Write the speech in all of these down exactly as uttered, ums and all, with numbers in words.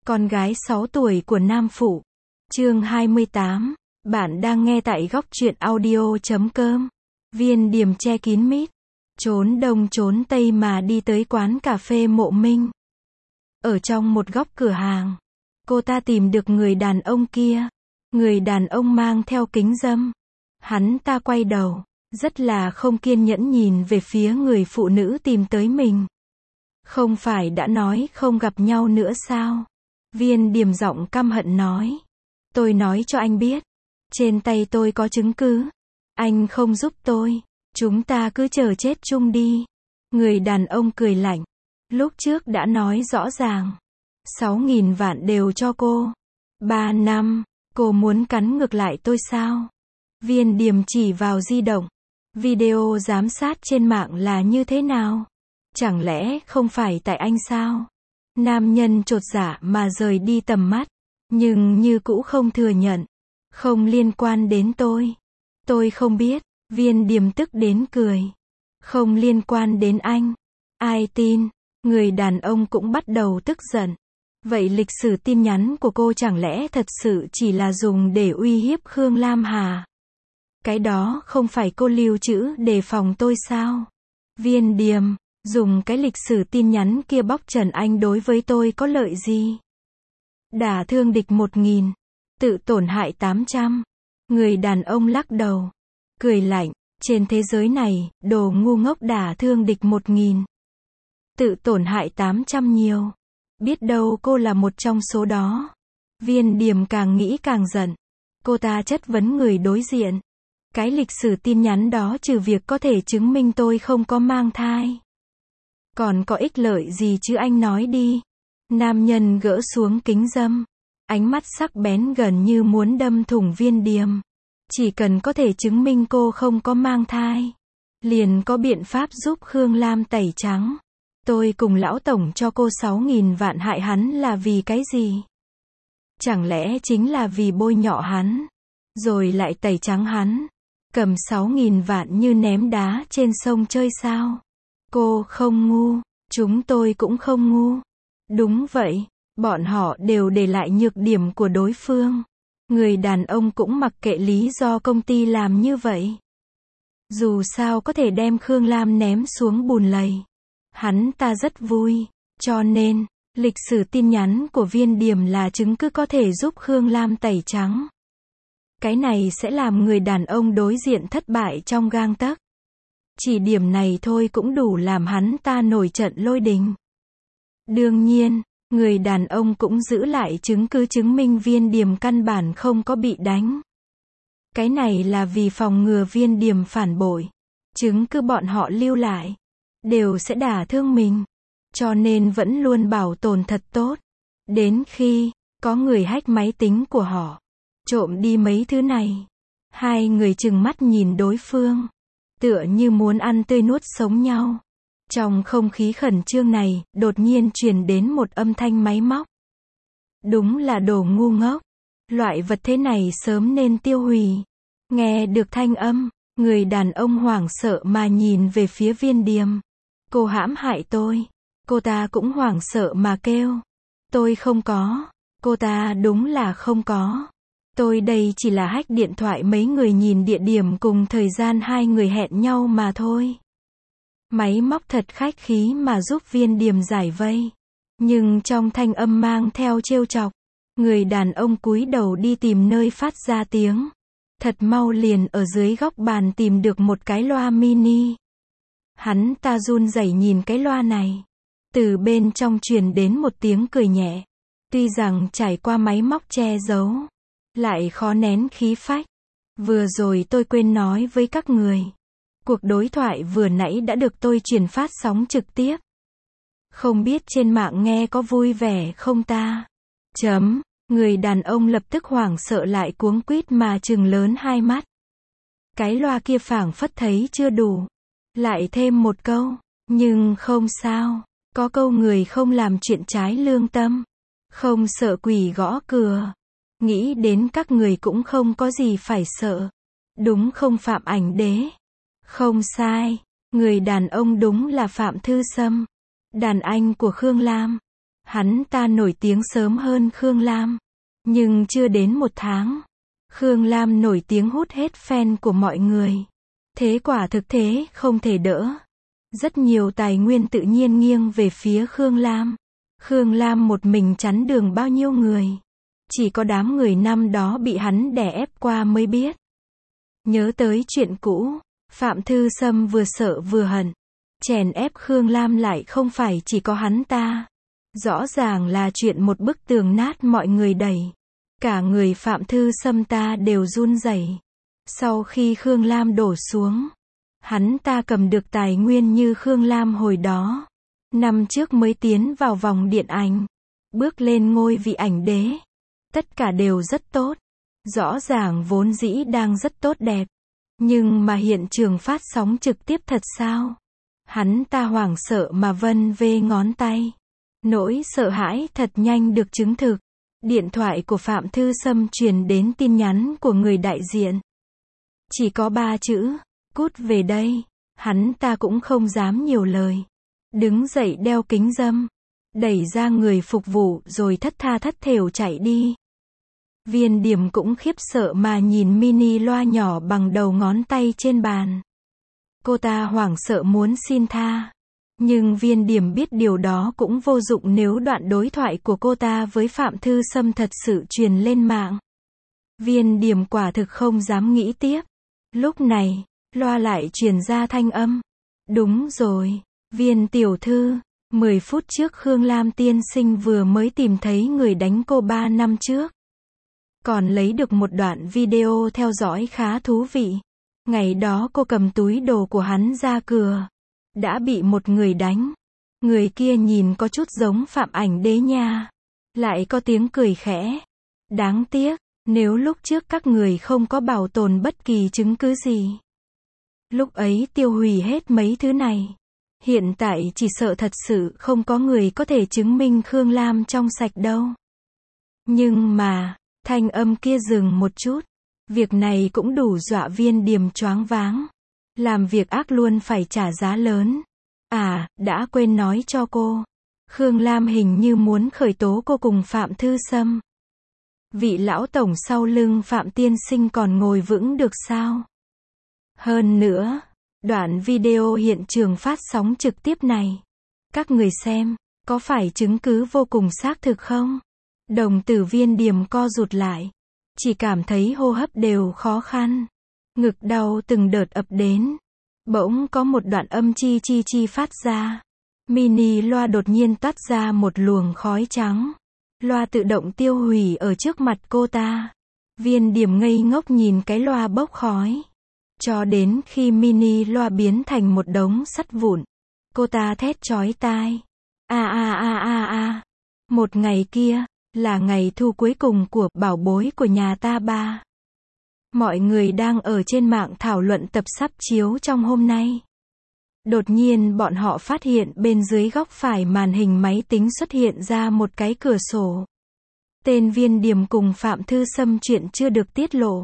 Con gái sáu tuổi của Nam Phụ. Chương hai mươi tám. Bạn đang nghe tại góc truyện audio chấm com. Viên Điềm che kín mít, trốn đông trốn tây mà đi tới quán cà phê Mộ Minh. Ở trong một góc cửa hàng, cô ta tìm được người đàn ông kia. Người đàn ông mang theo kính râm. Hắn ta quay đầu, rất là không kiên nhẫn nhìn về phía người phụ nữ tìm tới mình. Không phải đã nói không gặp nhau nữa sao? Viên Điềm giọng căm hận nói. Tôi nói cho anh biết, trên tay tôi có chứng cứ. Anh không giúp tôi, chúng ta cứ chờ chết chung đi. Người đàn ông cười lạnh. Lúc trước đã nói rõ ràng. Sáu nghìn vạn đều cho cô. Ba năm, cô muốn cắn ngược lại tôi sao? Viên Điềm chỉ vào di động. Video giám sát trên mạng là như thế nào? Chẳng lẽ không phải tại anh sao? Nam nhân chột dạ mà rời đi tầm mắt. Nhưng như cũ không thừa nhận. Không liên quan đến tôi. Tôi không biết. Viên Điềm tức đến cười. Không liên quan đến anh. Ai tin? Người đàn ông cũng bắt đầu tức giận. Vậy lịch sử tin nhắn của cô chẳng lẽ thật sự chỉ là dùng để uy hiếp Khương Lam Hà? Cái đó không phải cô lưu trữ để phòng tôi sao? Viên Điềm, dùng cái lịch sử tin nhắn kia bóc trần anh đối với tôi có lợi gì? Đả thương địch một nghìn, tự tổn hại tám trăm. Người đàn ông lắc đầu, cười lạnh, trên thế giới này, đồ ngu ngốc đả thương địch một nghìn, tự tổn hại tám trăm nhiều. Biết đâu cô là một trong số đó. Viên Điềm càng nghĩ càng giận. Cô ta chất vấn người đối diện. Cái lịch sử tin nhắn đó trừ việc có thể chứng minh tôi không có mang thai, còn có ích lợi gì chứ, anh nói đi. Nam nhân gỡ xuống kính râm. Ánh mắt sắc bén gần như muốn đâm thủng Viên Điềm. Chỉ cần có thể chứng minh cô không có mang thai, liền có biện pháp giúp Khương Lam tẩy trắng. Tôi cùng lão tổng cho cô sáu nghìn vạn hại hắn là vì cái gì? Chẳng lẽ chính là vì bôi nhọ hắn, rồi lại tẩy trắng hắn? Cầm sáu nghìn vạn như ném đá trên sông chơi sao? Cô không ngu, chúng tôi cũng không ngu. Đúng vậy, bọn họ đều để lại nhược điểm của đối phương. Người đàn ông cũng mặc kệ lý do công ty làm như vậy. Dù sao có thể đem Khương Lam ném xuống bùn lầy, hắn ta rất vui. Cho nên, lịch sử tin nhắn của Viên Điềm là chứng cứ có thể giúp Khương Lam tẩy trắng. Cái này sẽ làm người đàn ông đối diện thất bại trong gang tấc. Chỉ điểm này thôi cũng đủ làm hắn ta nổi trận lôi đình. Đương nhiên, người đàn ông cũng giữ lại chứng cứ chứng minh Viên Điềm căn bản không có bị đánh. Cái này là vì phòng ngừa Viên Điềm phản bội. Chứng cứ bọn họ lưu lại đều sẽ đả thương mình. Cho nên vẫn luôn bảo tồn thật tốt. Đến khi có người hack máy tính của họ, trộm đi mấy thứ này. Hai người trừng mắt nhìn đối phương, tựa như muốn ăn tươi nuốt sống nhau. Trong không khí khẩn trương này, đột nhiên truyền đến một âm thanh máy móc. Đúng là đồ ngu ngốc. Loại vật thế này sớm nên tiêu hủy. Nghe được thanh âm, người đàn ông hoảng sợ mà nhìn về phía Viên Điềm. Cô hãm hại tôi. Cô ta cũng hoảng sợ mà kêu. Tôi không có. Cô ta đúng là không có. Tôi đây chỉ là hack điện thoại mấy người nhìn địa điểm cùng thời gian hai người hẹn nhau mà thôi. Máy móc thật khách khí mà giúp Viên Điềm giải vây. Nhưng trong thanh âm mang theo trêu chọc. Người đàn ông cúi đầu đi tìm nơi phát ra tiếng. Thật mau liền ở dưới góc bàn tìm được một cái loa mini. Hắn ta run rẩy nhìn cái loa này. Từ bên trong truyền đến một tiếng cười nhẹ. Tuy rằng trải qua máy móc che giấu, lại khó nén khí phách. Vừa rồi tôi quên nói với các người. Cuộc đối thoại vừa nãy đã được tôi truyền phát sóng trực tiếp. Không biết trên mạng nghe có vui vẻ không ta? Chấm. Người đàn ông lập tức hoảng sợ lại cuống quýt mà trừng lớn hai mắt. Cái loa kia phảng phất thấy chưa đủ. Lại thêm một câu. Nhưng không sao. Có câu người không làm chuyện trái lương tâm, không sợ quỷ gõ cửa. Nghĩ đến các người cũng không có gì phải sợ. Đúng không Phạm Ảnh Đế? Không sai. Người đàn ông đúng là Phạm Thư Sâm, đàn anh của Khương Lam. Hắn ta nổi tiếng sớm hơn Khương Lam. Nhưng chưa đến một tháng, Khương Lam nổi tiếng hút hết fan của mọi người. Thế quả thực thế không thể đỡ. Rất nhiều tài nguyên tự nhiên nghiêng về phía Khương Lam. Khương Lam một mình chắn đường bao nhiêu người. Chỉ có đám người năm đó bị hắn đè ép qua mới biết. Nhớ tới chuyện cũ, Phạm Thư Sâm vừa sợ vừa hận. Chèn ép Khương Lam lại không phải chỉ có hắn ta. Rõ ràng là chuyện một bức tường nát mọi người đẩy. Cả người Phạm Thư Sâm ta đều run rẩy. Sau khi Khương Lam đổ xuống, hắn ta cầm được tài nguyên như Khương Lam hồi đó. Năm trước mới tiến vào vòng điện ảnh. Bước lên ngôi vị ảnh đế. Tất cả đều rất tốt. Rõ ràng vốn dĩ đang rất tốt đẹp. Nhưng mà hiện trường phát sóng trực tiếp thật sao? Hắn ta hoảng sợ mà vân vê ngón tay. Nỗi sợ hãi thật nhanh được chứng thực. Điện thoại của Phạm Thư Sâm truyền đến tin nhắn của người đại diện. Chỉ có ba chữ, cút về đây. Hắn ta cũng không dám nhiều lời. Đứng dậy đeo kính râm. Đẩy ra người phục vụ rồi thất tha thất thểu chạy đi. Viên Điểm cũng khiếp sợ mà nhìn mini loa nhỏ bằng đầu ngón tay trên bàn. Cô ta hoảng sợ muốn xin tha. Nhưng Viên Điểm biết điều đó cũng vô dụng nếu đoạn đối thoại của cô ta với Phạm Thư Sâm thật sự truyền lên mạng. Viên Điểm quả thực không dám nghĩ tiếp. Lúc này, loa lại truyền ra thanh âm. Đúng rồi, Viên tiểu thư, mười phút trước Khương Lam tiên sinh vừa mới tìm thấy người đánh cô ba năm trước. Còn lấy được một đoạn video theo dõi khá thú vị. Ngày đó cô cầm túi đồ của hắn ra cửa. Đã bị một người đánh. Người kia nhìn có chút giống Phạm Ảnh Đế nha. Lại có tiếng cười khẽ. Đáng tiếc, nếu lúc trước các người không có bảo tồn bất kỳ chứng cứ gì. Lúc ấy tiêu hủy hết mấy thứ này. Hiện tại chỉ sợ thật sự không có người có thể chứng minh Khương Lam trong sạch đâu. Nhưng mà, thanh âm kia dừng một chút. Việc này cũng đủ dọa Viên Điểm choáng váng. Làm việc ác luôn phải trả giá lớn. À, đã quên nói cho cô. Khương Lam hình như muốn khởi tố cô cùng Phạm Thư Sâm. Vị lão tổng sau lưng Phạm tiên sinh còn ngồi vững được sao? Hơn nữa, đoạn video hiện trường phát sóng trực tiếp này. Các người xem, có phải chứng cứ vô cùng xác thực không? Đồng tử Viên Điểm co rụt lại. Chỉ cảm thấy hô hấp đều khó khăn. Ngực đau từng đợt ập đến. Bỗng có một đoạn âm chi chi chi phát ra. Mini loa đột nhiên toát ra một luồng khói trắng. Loa tự động tiêu hủy ở trước mặt cô ta. Viên Điểm ngây ngốc nhìn cái loa bốc khói. Cho đến khi mini loa biến thành một đống sắt vụn. Cô ta thét chói tai. A a a a a. Một ngày kia, là ngày thu cuối cùng của bảo bối của nhà ta ba. Mọi người đang ở trên mạng thảo luận tập sắp chiếu trong hôm nay. Đột nhiên bọn họ phát hiện bên dưới góc phải màn hình máy tính xuất hiện ra một cái cửa sổ. Tên Viên Điểm cùng Phạm Thư Sâm chuyện chưa được tiết lộ.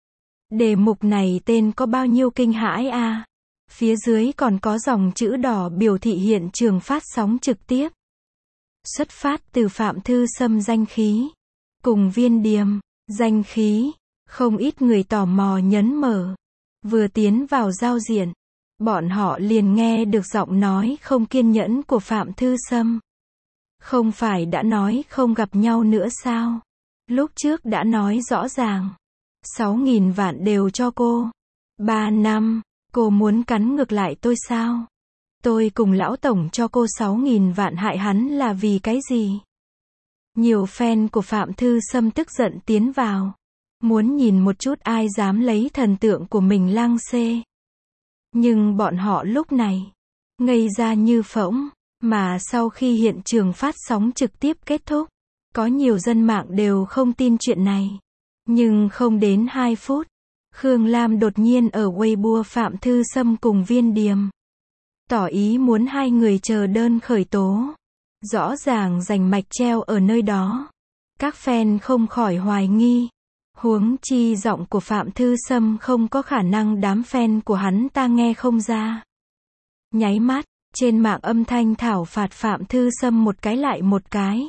Đề mục này tên có bao nhiêu kinh hãi à? Phía dưới còn có dòng chữ đỏ biểu thị hiện trường phát sóng trực tiếp. Xuất phát từ Phạm Thư Sâm danh khí. Cùng Viên Điểm, danh khí. Không ít người tò mò nhấn mở. Vừa tiến vào giao diện, bọn họ liền nghe được giọng nói không kiên nhẫn của Phạm Thư Sâm. Không phải đã nói không gặp nhau nữa sao? Lúc trước đã nói rõ ràng. Sáu nghìn vạn đều cho cô. Ba năm, cô muốn cắn ngược lại tôi sao? Tôi cùng lão tổng cho cô sáu nghìn vạn hại hắn là vì cái gì? Nhiều fan của Phạm Thư Sâm tức giận tiến vào. Muốn nhìn một chút ai dám lấy thần tượng của mình lăng xê. Nhưng bọn họ lúc này, ngây ra như phỗng. Mà sau khi hiện trường phát sóng trực tiếp kết thúc, có nhiều dân mạng đều không tin chuyện này. Nhưng không đến hai phút, Khương Lam đột nhiên ở Weibo Phạm Thư Sâm cùng Viên Điểm. Tỏ ý muốn hai người chờ đơn khởi tố. Rõ ràng rành mạch treo ở nơi đó. Các fan không khỏi hoài nghi. Huống chi giọng của Phạm Thư Sâm không có khả năng đám fan của hắn ta nghe không ra. Nháy mắt, Trên mạng âm thanh thảo phạt Phạm Thư Sâm một cái lại một cái.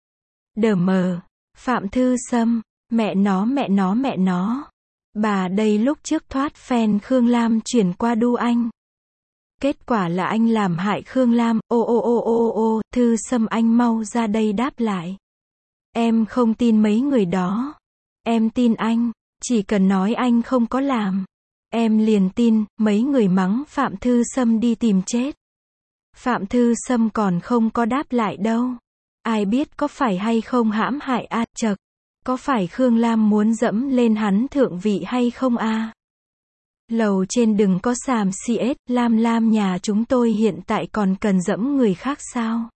Đờ mờ. Phạm Thư Sâm. Mẹ nó mẹ nó mẹ nó. Bà đây lúc trước thoát fan Khương Lam chuyển qua đu anh. Kết quả là anh làm hại Khương Lam. Ô ô ô ô ô. Thư Sâm anh mau ra đây đáp lại. Em không tin mấy người đó. Em tin anh. Chỉ cần nói anh không có làm. Em liền tin. Mấy người mắng Phạm Thư Sâm đi tìm chết. Phạm Thư Sâm còn không có đáp lại đâu. Ai biết có phải hay không hãm hại a, chậc. Có phải Khương Lam muốn dẫm lên hắn thượng vị hay không a? Lầu trên đừng có xàm xì ết, Lam Lam nhà chúng tôi hiện tại còn cần dẫm người khác sao?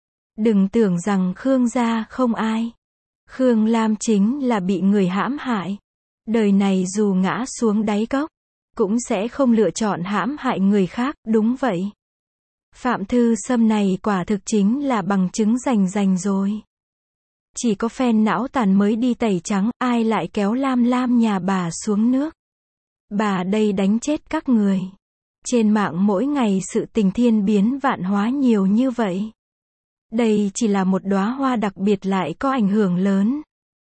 Đừng tưởng rằng Khương gia không ai. Khương Lam chính là bị người hãm hại. Đời này dù ngã xuống đáy cốc, cũng sẽ không lựa chọn hãm hại người khác, đúng vậy. Phạm Thư Sâm này quả thực chính là bằng chứng rành rành rồi. Chỉ có phen não tàn mới đi tẩy trắng, ai lại kéo Lam Lam nhà bà xuống nước. Bà đây đánh chết các người. Trên mạng mỗi ngày sự tình thiên biến vạn hóa nhiều như vậy. Đây chỉ là một đóa hoa đặc biệt lại có ảnh hưởng lớn.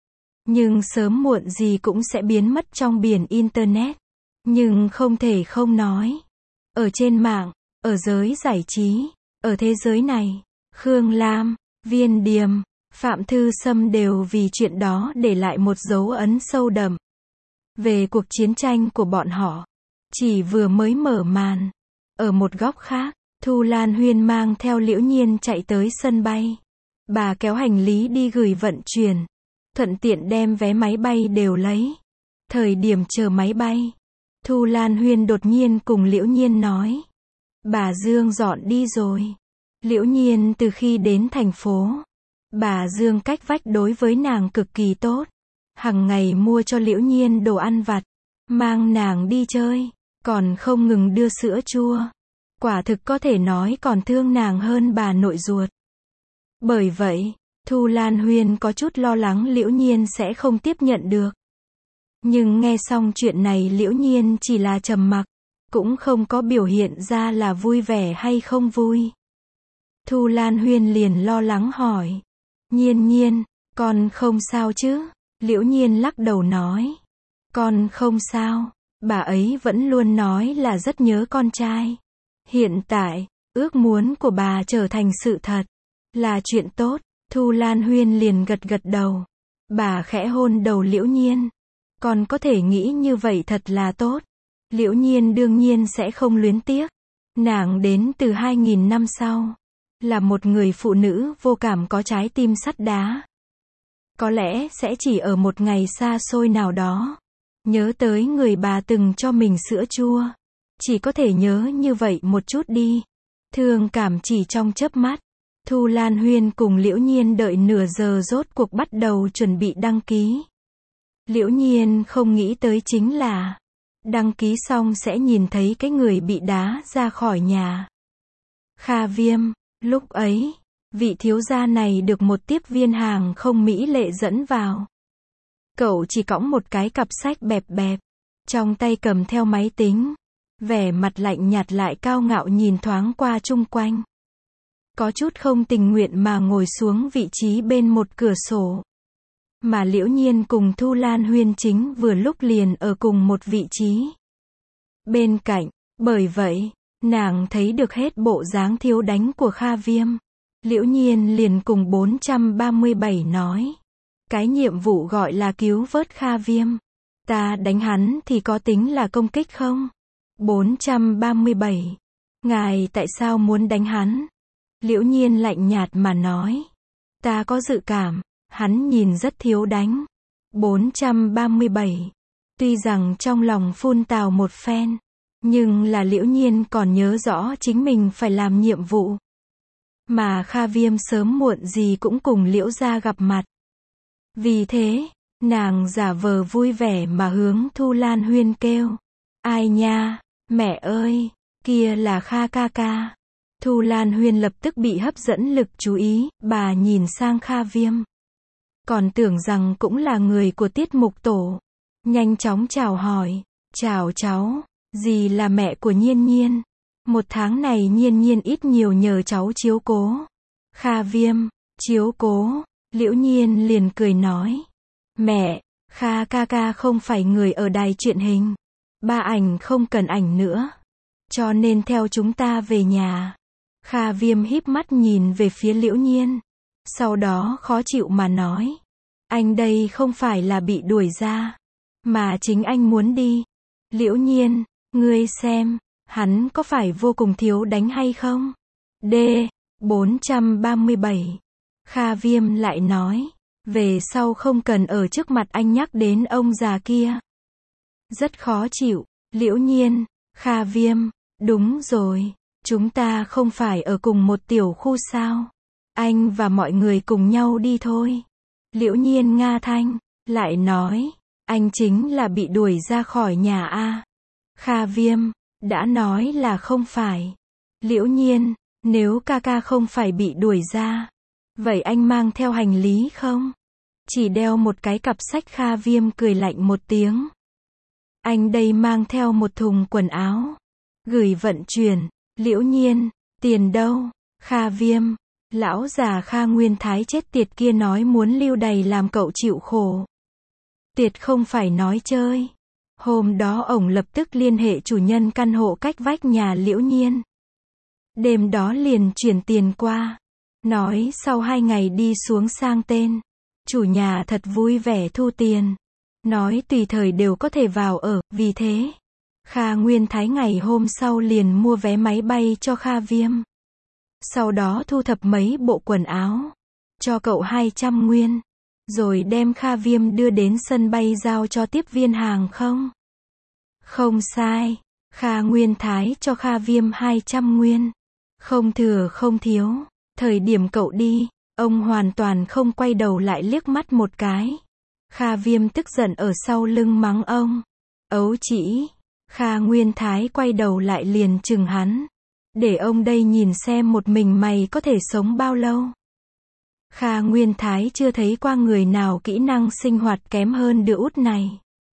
Nhưng sớm muộn gì cũng sẽ biến mất trong biển Internet. Nhưng không thể không nói. Ở trên mạng, ở giới giải trí, ở thế giới này, Khương Lam, Viên Điềm, Phạm Thư Sâm đều vì chuyện đó để lại một dấu ấn sâu đậm. Về cuộc chiến tranh của bọn họ, chỉ vừa mới mở màn. Ở một góc khác, Thu Lan Huyên mang theo Liễu Nhiên chạy tới sân bay. Bà kéo hành lý đi gửi vận chuyển, thuận tiện đem vé máy bay đều lấy. Thời điểm chờ máy bay, Thu Lan Huyên đột nhiên cùng Liễu Nhiên nói. Bà Dương dọn đi rồi. Liễu Nhiên từ khi đến thành phố, bà Dương cách vách đối với nàng cực kỳ tốt. Hằng ngày mua cho Liễu Nhiên đồ ăn vặt, mang nàng đi chơi, còn không ngừng đưa sữa chua. Quả thực có thể nói còn thương nàng hơn bà nội ruột. Bởi vậy, Thu Lan Huyên có chút lo lắng Liễu Nhiên sẽ không tiếp nhận được. Nhưng nghe xong chuyện này Liễu Nhiên chỉ là trầm mặc, cũng không có biểu hiện ra là vui vẻ hay không vui. Thu Lan Huyên liền lo lắng hỏi. Nhiên Nhiên, con không sao chứ? Liễu Nhiên lắc đầu nói. Con không sao, bà ấy vẫn luôn nói là rất nhớ con trai. Hiện tại, ước muốn của bà trở thành sự thật, là chuyện tốt. Thu Lan Huyên liền gật gật đầu. Bà khẽ hôn đầu Liễu Nhiên. Con có thể nghĩ như vậy thật là tốt. Liễu Nhiên đương nhiên sẽ không luyến tiếc. Nàng đến từ hai nghìn năm sau. Là một người phụ nữ vô cảm có trái tim sắt đá. Có lẽ sẽ chỉ ở một ngày xa xôi nào đó, nhớ tới người bà từng cho mình sữa chua. Chỉ có thể nhớ như vậy một chút đi. Thương cảm chỉ trong chớp mắt. Thu Lan Huyên cùng Liễu Nhiên đợi nửa giờ rốt cuộc bắt đầu chuẩn bị đăng ký. Liễu Nhiên không nghĩ tới chính là đăng ký xong sẽ nhìn thấy cái người bị đá ra khỏi nhà. Kha Viêm. Lúc ấy, vị thiếu gia này được một tiếp viên hàng không mỹ lệ dẫn vào. Cậu chỉ cõng một cái cặp sách bẹp bẹp, trong tay cầm theo máy tính, vẻ mặt lạnh nhạt lại cao ngạo nhìn thoáng qua chung quanh. Có chút không tình nguyện mà ngồi xuống vị trí bên một cửa sổ. Mà Liễu Nhiên cùng Thu Lan Huyên chính vừa lúc liền ở cùng một vị trí bên cạnh, bởi vậy, nàng thấy được hết bộ dáng thiếu đánh của Kha Viêm. Liễu Nhiên liền cùng bốn trăm ba mươi bảy nói. Cái nhiệm vụ gọi là cứu vớt Kha Viêm. Ta đánh hắn thì có tính là công kích không? bốn trăm ba mươi bảy. Ngài tại sao muốn đánh hắn? Liễu Nhiên lạnh nhạt mà nói. Ta có dự cảm, hắn nhìn rất thiếu đánh. bốn trăm ba mươi bảy. Tuy rằng trong lòng phun tào một phen, nhưng là Liễu Nhiên còn nhớ rõ chính mình phải làm nhiệm vụ. Mà Kha Viêm sớm muộn gì cũng cùng Liễu gia gặp mặt. Vì thế, nàng giả vờ vui vẻ mà hướng Thu Lan Huyên kêu. Ai nha, mẹ ơi, kia là Kha ca ca. Thu Lan Huyên lập tức bị hấp dẫn lực chú ý, bà nhìn sang Kha Viêm. Còn tưởng rằng cũng là người của tiết mục tổ. Nhanh chóng chào hỏi. Chào cháu, dì là mẹ của Nhiên Nhiên. Một tháng này Nhiên Nhiên ít nhiều nhờ cháu chiếu cố. Kha Viêm, chiếu cố, Liễu Nhiên liền cười nói. Mẹ, Kha ca ca không phải người ở đài truyền hình. Ba ảnh không cần ảnh nữa. Cho nên theo chúng ta về nhà. Kha Viêm híp mắt nhìn về phía Liễu Nhiên. Sau đó khó chịu mà nói. Anh đây không phải là bị đuổi ra. Mà chính anh muốn đi. Liễu Nhiên, ngươi xem, hắn có phải vô cùng thiếu đánh hay không? D. bốn trăm ba mươi bảy. Kha Viêm lại nói. Về sau không cần ở trước mặt anh nhắc đến ông già kia. Rất khó chịu. Liễu Nhiên, Kha Viêm, đúng rồi. Chúng ta không phải ở cùng một tiểu khu sao? Anh và mọi người cùng nhau đi thôi. Liễu Nhiên nga thanh, lại nói. Anh chính là bị đuổi ra khỏi nhà a. Kha Viêm, đã nói là không phải. Liễu Nhiên, nếu ca ca không phải bị đuổi ra, vậy anh mang theo hành lý không? Chỉ đeo một cái cặp sách. Kha Viêm cười lạnh một tiếng. Anh đây mang theo một thùng quần áo. Gửi vận chuyển. Liễu Nhiên, tiền đâu? Kha Viêm, lão già Kha Nguyên Thái chết tiệt kia nói muốn lưu đày làm cậu chịu khổ. Tiệt không phải nói chơi. Hôm đó ổng lập tức liên hệ chủ nhân căn hộ cách vách nhà Liễu Nhiên. Đêm đó liền chuyển tiền qua. Nói sau hai ngày đi xuống sang tên. Chủ nhà thật vui vẻ thu tiền. Nói tùy thời đều có thể vào ở, vì thế. Kha Nguyên Thái ngày hôm sau liền mua vé máy bay cho Kha Viêm. Sau đó thu thập mấy bộ quần áo. Cho cậu hai trăm nguyên. Rồi đem Kha Viêm đưa đến sân bay giao cho tiếp viên hàng không. Không sai. Kha Nguyên Thái cho Kha Viêm hai trăm nguyên. Không thừa không thiếu. Thời điểm cậu đi, ông hoàn toàn không quay đầu lại liếc mắt một cái. Kha Viêm tức giận ở sau lưng mắng ông. Ấu chỉ. Kha Nguyên Thái quay đầu lại liền chừng hắn. Để ông đây nhìn xem một mình mày có thể sống bao lâu. Kha Nguyên Thái chưa thấy qua người nào kỹ năng sinh hoạt kém hơn đứa út này.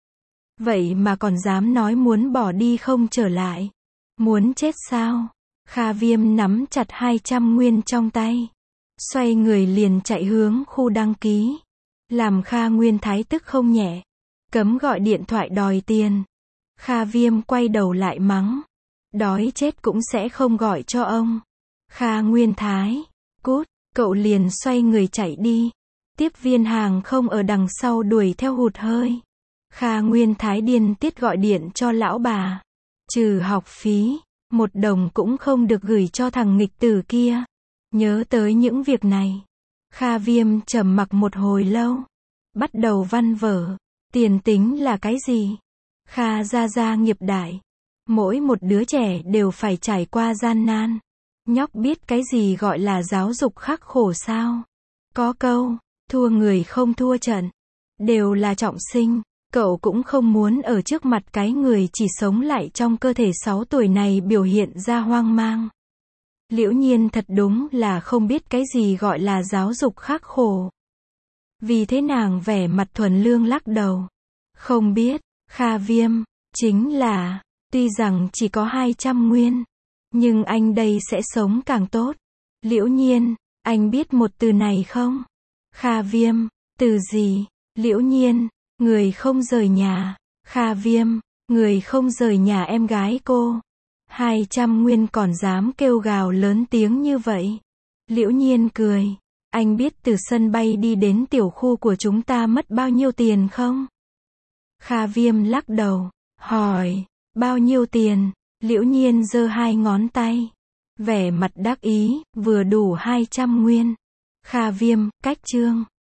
Vậy mà còn dám nói muốn bỏ đi không trở lại. Muốn chết sao? Kha Viêm nắm chặt hai trăm nguyên trong tay. Xoay người liền chạy hướng khu đăng ký. Làm Kha Nguyên Thái tức không nhẹ. Cấm gọi điện thoại đòi tiền. Kha Viêm quay đầu lại mắng. Đói chết cũng sẽ không gọi cho ông. Kha Nguyên Thái, cút, cậu liền xoay người chạy đi. Tiếp viên hàng không ở đằng sau đuổi theo hụt hơi. Kha Nguyên Thái điên tiết gọi điện cho lão bà. Trừ học phí, một đồng cũng không được gửi cho thằng nghịch tử kia. Nhớ tới những việc này. Kha Viêm trầm mặc một hồi lâu. Bắt đầu văn vở. Tiền tính là cái gì? Kha gia gia nghiệp đại. Mỗi một đứa trẻ đều phải trải qua gian nan. Nhóc biết cái gì gọi là giáo dục khắc khổ sao? Có câu, thua người không thua trận. Đều là trọng sinh. Cậu cũng không muốn ở trước mặt cái người chỉ sống lại trong cơ thể sáu tuổi này biểu hiện ra hoang mang. Liễu Nhiên thật đúng là không biết cái gì gọi là giáo dục khắc khổ. Vì thế nàng vẻ mặt thuần lương lắc đầu. Không biết. Kha Viêm, chính là, tuy rằng chỉ có hai trăm nguyên, nhưng anh đây sẽ sống càng tốt. Liễu Nhiên, anh biết một từ này không? Kha Viêm, từ gì? Liễu Nhiên, người không rời nhà. Kha Viêm, người không rời nhà em gái cô. hai trăm nguyên còn dám kêu gào lớn tiếng như vậy. Liễu Nhiên cười. Anh biết từ sân bay đi đến tiểu khu của chúng ta mất bao nhiêu tiền không? Kha Viêm lắc đầu, hỏi, bao nhiêu tiền? Liễu Nhiên giơ hai ngón tay. Vẻ mặt đắc ý, vừa đủ hai trăm nguyên. Kha Viêm, cách chương.